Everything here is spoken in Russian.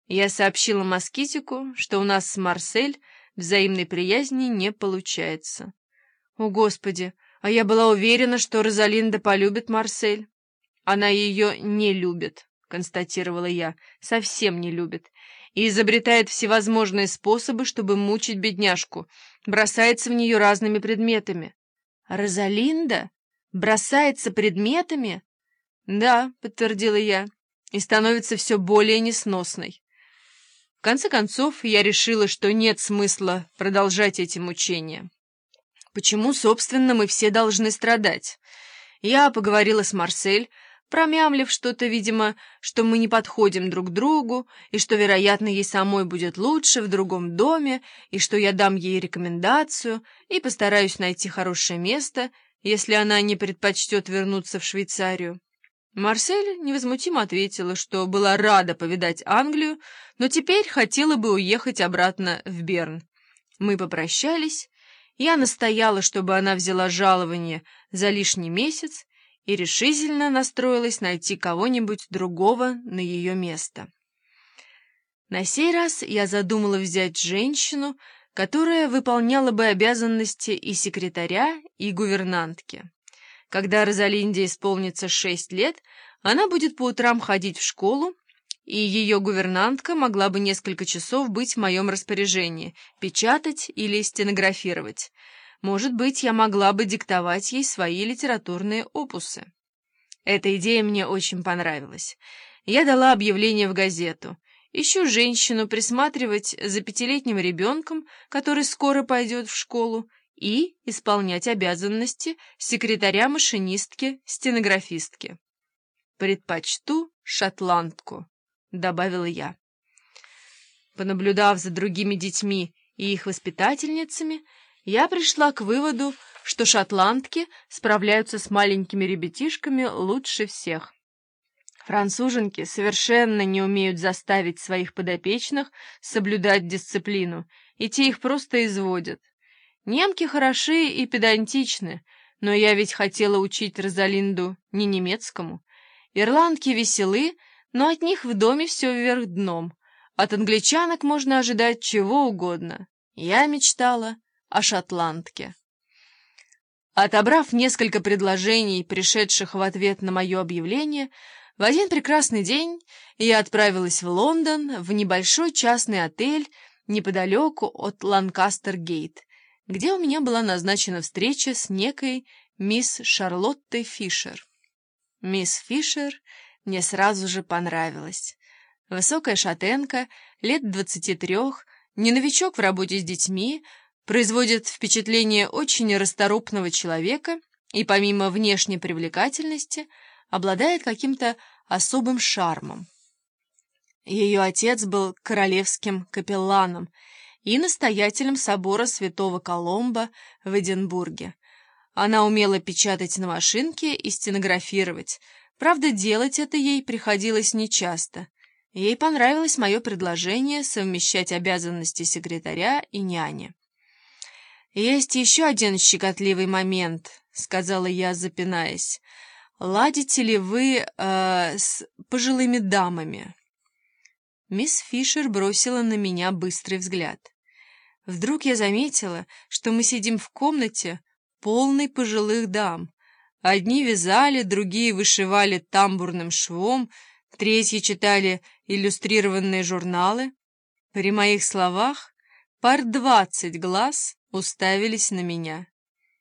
Я сообщила москитику, что у нас с Марсель взаимной приязни не получается. О, Господи, а я была уверена, что Розалинда полюбит Марсель. Она ее не любит, констатировала я, совсем не любит, и изобретает всевозможные способы, чтобы мучить бедняжку, бросается в нее разными предметами. Розалинда? Бросается предметами? Да, подтвердила я, и становится все более несносной. В конце концов, я решила, что нет смысла продолжать эти мучения. Почему, собственно, мы все должны страдать? Я поговорила с Марсель, промямлив что-то, видимо, что мы не подходим друг к другу, и что, вероятно, ей самой будет лучше в другом доме, и что я дам ей рекомендацию и постараюсь найти хорошее место, если она не предпочтет вернуться в Швейцарию. Марсель невозмутимо ответила, что была рада повидать Англию, но теперь хотела бы уехать обратно в Берн. Мы попрощались, я настояла, чтобы она взяла жалование за лишний месяц и решительно настроилась найти кого-нибудь другого на ее место. На сей раз я задумала взять женщину, которая выполняла бы обязанности и секретаря, и гувернантки. Когда Розалинде исполнится 6 лет, она будет по утрам ходить в школу, и ее гувернантка могла бы несколько часов быть в моем распоряжении, печатать или стенографировать. Может быть, я могла бы диктовать ей свои литературные опусы. Эта идея мне очень понравилась. Я дала объявление в газету. Ищу женщину присматривать за 5-летним ребенком, который скоро пойдет в школу, и исполнять обязанности секретаря-машинистки-стенографистки. «Предпочту шотландку», — добавила я. Понаблюдав за другими детьми и их воспитательницами, я пришла к выводу, что шотландки справляются с маленькими ребятишками лучше всех. Француженки совершенно не умеют заставить своих подопечных соблюдать дисциплину, и те их просто изводят. Немки хороши и педантичны, но я ведь хотела учить Розалинду не немецкому. Ирландки веселы, но от них в доме все вверх дном. От англичанок можно ожидать чего угодно. Я мечтала о шотландке. Отобрав несколько предложений, пришедших в ответ на мое объявление, в один прекрасный день я отправилась в Лондон, в небольшой частный отель неподалеку от Ланкастер-Гейт, где у меня была назначена встреча с некой мисс Шарлоттой Фишер. Мисс Фишер мне сразу же понравилась. Высокая шатенка, лет 23, не новичок в работе с детьми, производит впечатление очень расторопного человека и, помимо внешней привлекательности, обладает каким-то особым шармом. Ее отец был королевским капелланом и настоятелем собора святого Колумба в Эдинбурге. Она умела печатать на машинке и стенографировать. Правда, делать это ей приходилось нечасто. Ей понравилось мое предложение совмещать обязанности секретаря и няни. «Есть еще один щекотливый момент», — сказала я, запинаясь. «Ладите ли вы с пожилыми дамами?» Мисс Фишер бросила на меня быстрый взгляд. Вдруг я заметила, что мы сидим в комнате, полной пожилых дам. Одни вязали, другие вышивали тамбурным швом, третьи читали иллюстрированные журналы. При моих словах пар 20 глаз уставились на меня.